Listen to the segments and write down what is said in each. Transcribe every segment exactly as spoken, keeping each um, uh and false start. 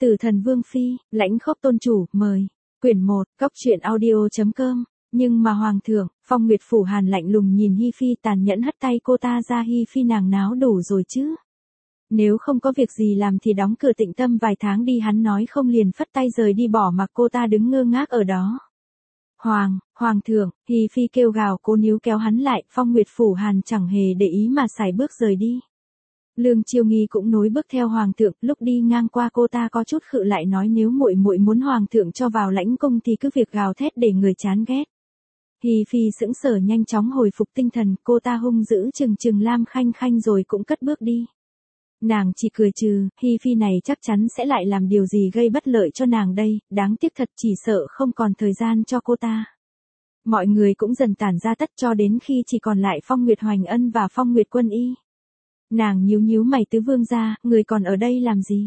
Tử Thần Vương Phi, lãnh khốc tôn chủ, mời. Quyển một, Cóc truyện audio.com. Nhưng mà Hoàng thượng, Phong Nguyệt Phủ Hàn lạnh lùng nhìn Hi Phi tàn nhẫn hất tay cô ta ra. Hi Phi nàng náo đủ rồi chứ. Nếu không có việc gì làm thì đóng cửa Tịnh Tâm vài tháng đi, hắn nói không liền phất tay rời đi bỏ mặc cô ta đứng ngơ ngác ở đó. Hoàng, Hoàng thượng, Hi Phi kêu gào cố níu kéo hắn lại, Phong Nguyệt Phủ Hàn chẳng hề để ý mà sải bước rời đi. Lương Chiêu Nghi cũng nối bước theo Hoàng thượng, lúc đi ngang qua cô ta có chút khựng lại nói nếu muội muội muốn Hoàng thượng cho vào lãnh cung thì cứ việc gào thét để người chán ghét. Hi Phi sững sờ nhanh chóng hồi phục tinh thần, cô ta hung dữ chừng chừng Lam Khanh Khanh rồi cũng cất bước đi. Nàng chỉ cười trừ, Hi Phi này chắc chắn sẽ lại làm điều gì gây bất lợi cho nàng đây, đáng tiếc thật chỉ sợ không còn thời gian cho cô ta. Mọi người cũng dần tản ra tất cho đến khi chỉ còn lại Phong Nguyệt Hoành Ân và Phong Nguyệt Quân Y. Nàng nhíu nhíu mày, tứ vương gia, người còn ở đây làm gì?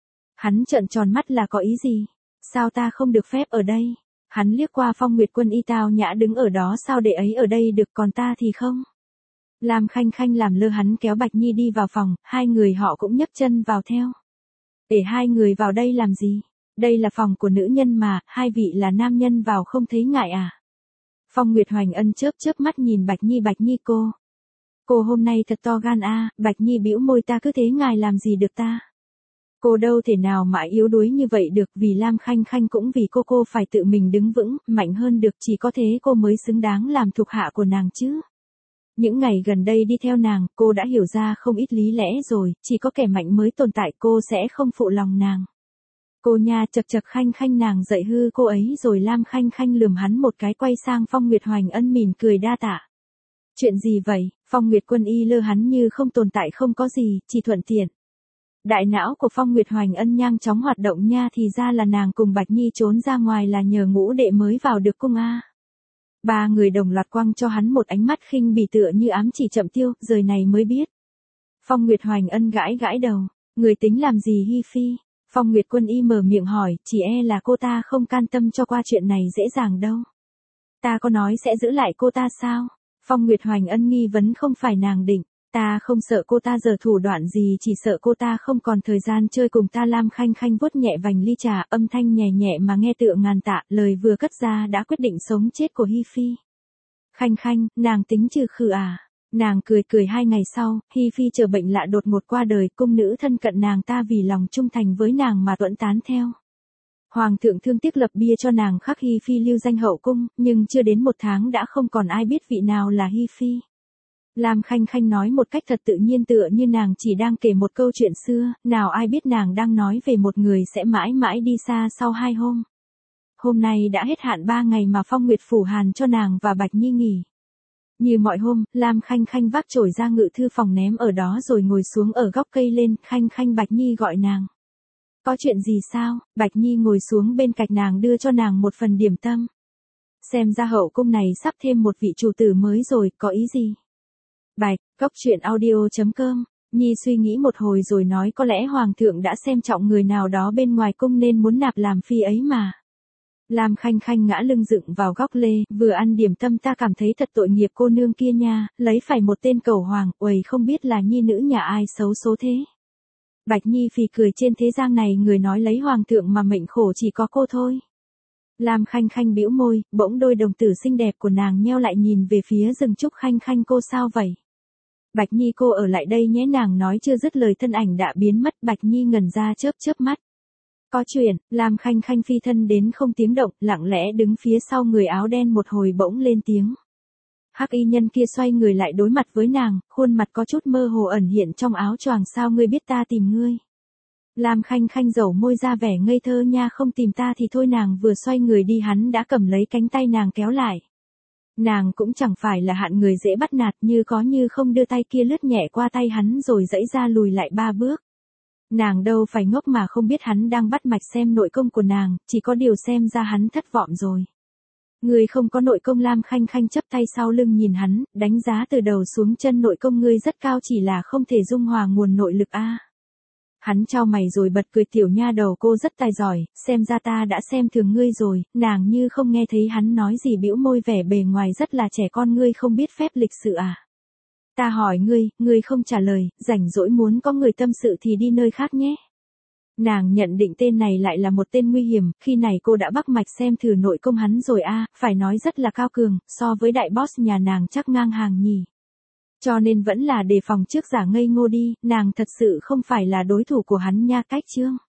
Hắn trợn tròn mắt là có ý gì? Sao ta không được phép ở đây? Hắn liếc qua Phong Nguyệt Quân Y tao nhã đứng ở đó, sao để ấy ở đây được còn ta thì không? Lam Khanh Khanh làm lơ hắn kéo Bạch Nhi đi vào phòng, hai người họ cũng nhấc chân vào theo. Để hai người vào đây làm gì? Đây là phòng của nữ nhân mà, hai vị là nam nhân vào không thấy ngại à? Phong Nguyệt Hoành Ân chớp chớp mắt nhìn Bạch Nhi. Bạch Nhi cô. Cô hôm nay thật to gan a. À. Bạch Nhi bĩu môi, ta cứ thế ngài làm gì được ta? Cô đâu thể nào mà yếu đuối như vậy được, vì Lam Khanh Khanh cũng vì cô cô phải tự mình đứng vững, mạnh hơn được, chỉ có thế cô mới xứng đáng làm thuộc hạ của nàng chứ. Những ngày gần đây đi theo nàng, cô đã hiểu ra không ít lý lẽ rồi, chỉ có kẻ mạnh mới tồn tại, cô sẽ không phụ lòng nàng. Cô nha, chật chật Khanh Khanh, nàng dạy hư cô ấy rồi. Lam Khanh Khanh lườm hắn một cái, quay sang Phong Nguyệt Hoành Ân mỉm cười đa tạ. Chuyện gì vậy? Phong Nguyệt Quân Y lơ hắn như không tồn tại, không có gì, chỉ thuận tiện. Đại não của Phong Nguyệt Hoành Ân nhanh chóng hoạt động nha, thì ra là nàng cùng Bạch Nhi trốn ra ngoài là nhờ ngũ đệ mới vào được cung a. Ba người đồng loạt quăng cho hắn một ánh mắt khinh bỉ tựa như ám chỉ Chậm Tiêu, giờ này mới biết. Phong Nguyệt Hoành Ân gãi gãi đầu, người tính làm gì Hi Phi? Phong Nguyệt Quân Y mở miệng hỏi, chỉ e là cô ta không can tâm cho qua chuyện này dễ dàng đâu. Ta có nói sẽ giữ lại cô ta sao? Phong Nguyệt Hoành Ân nghi vấn, không phải nàng định. Ta không sợ cô ta giở thủ đoạn gì, chỉ sợ cô ta không còn thời gian chơi cùng ta. Lam Khanh Khanh vuốt nhẹ vành ly trà, âm thanh nhẹ nhẹ mà nghe tựa ngàn tạ, lời vừa cất ra đã quyết định sống chết của Hi Phi. Khanh Khanh, nàng tính trừ khử à? Nàng cười cười. Hai ngày sau, Hi Phi chờ bệnh lạ đột ngột qua đời, cung nữ thân cận nàng ta vì lòng trung thành với nàng mà tuẫn tán theo. Hoàng thượng thương tiếc lập bia cho nàng khắc Hi Phi lưu danh hậu cung, nhưng chưa đến một tháng đã không còn ai biết vị nào là Hi Phi. Lam Khanh Khanh nói một cách thật tự nhiên, tựa như nàng chỉ đang kể một câu chuyện xưa, nào ai biết nàng đang nói về một người sẽ mãi mãi đi xa sau hai hôm. Hôm nay đã hết hạn ba ngày mà Phong Nguyệt Phủ Hàn cho nàng và Bạch Nhi nghỉ. Như mọi hôm, Lam Khanh Khanh vác chổi ra ngự thư phòng ném ở đó rồi ngồi xuống ở góc cây lên. Khanh Khanh, Bạch Nhi gọi nàng. Có chuyện gì sao? Bạch Nhi ngồi xuống bên cạnh nàng, đưa cho nàng một phần điểm tâm. Xem ra hậu cung này sắp thêm một vị chủ tử mới rồi, có ý gì? Bạch, Cóc truyện audio.com. Nhi suy nghĩ một hồi rồi nói, có lẽ Hoàng thượng đã xem trọng người nào đó bên ngoài cung nên muốn nạp làm phi ấy mà. Lam Khanh Khanh ngã lưng dựng vào góc lê, vừa ăn điểm tâm. Ta cảm thấy thật tội nghiệp cô nương kia nha, lấy phải một tên cầu hoàng, uầy không biết là nhi nữ nhà ai xấu số thế. Bạch Nhi phì cười, trên thế gian này người nói lấy Hoàng thượng mà mệnh khổ chỉ có cô thôi. Lam Khanh Khanh bĩu môi, bỗng đôi đồng tử xinh đẹp của nàng nheo lại nhìn về phía rừng trúc. Khanh Khanh cô sao vậy? Bạch Nhi cô ở lại đây nhé. Nàng nói chưa dứt lời thân ảnh đã biến mất. Bạch Nhi ngẩn ra chớp chớp mắt. Có chuyện. Lam Khanh Khanh phi thân đến không tiếng động, lặng lẽ đứng phía sau người áo đen một hồi bỗng lên tiếng. Hắc y nhân kia xoay người lại đối mặt với nàng, khuôn mặt có chút mơ hồ ẩn hiện trong áo choàng. Sao ngươi biết ta tìm ngươi? Lam Khanh Khanh dẩu môi ra vẻ ngây thơ, nha không tìm ta thì thôi. Nàng vừa xoay người đi hắn đã cầm lấy cánh tay nàng kéo lại. Nàng cũng chẳng phải là hạng người dễ bắt nạt, như có như không đưa tay kia lướt nhẹ qua tay hắn rồi giãy ra lùi lại ba bước. Nàng đâu phải ngốc mà không biết hắn đang bắt mạch xem nội công của nàng, chỉ có điều xem ra hắn thất vọng rồi. Ngươi không có nội công. Lam Khanh Khanh chắp tay sau lưng nhìn hắn, đánh giá từ đầu xuống chân, nội công ngươi rất cao, chỉ là không thể dung hòa nguồn nội lực a. Hắn chau mày rồi bật cười, tiểu nha đầu cô rất tài giỏi, xem ra ta đã xem thường ngươi rồi. Nàng như không nghe thấy hắn nói gì, bĩu môi, vẻ bề ngoài rất là trẻ con. Ngươi không biết phép lịch sự à? Ta hỏi ngươi, ngươi không trả lời, rảnh rỗi muốn có người tâm sự thì đi nơi khác nhé. Nàng nhận định tên này lại là một tên nguy hiểm, khi này cô đã bắt mạch xem thử nội công hắn rồi a, phải nói rất là cao cường, so với đại boss nhà nàng chắc ngang hàng nhỉ. Cho nên vẫn là đề phòng trước giả ngây ngô đi, nàng thật sự không phải là đối thủ của hắn nha. Cách chương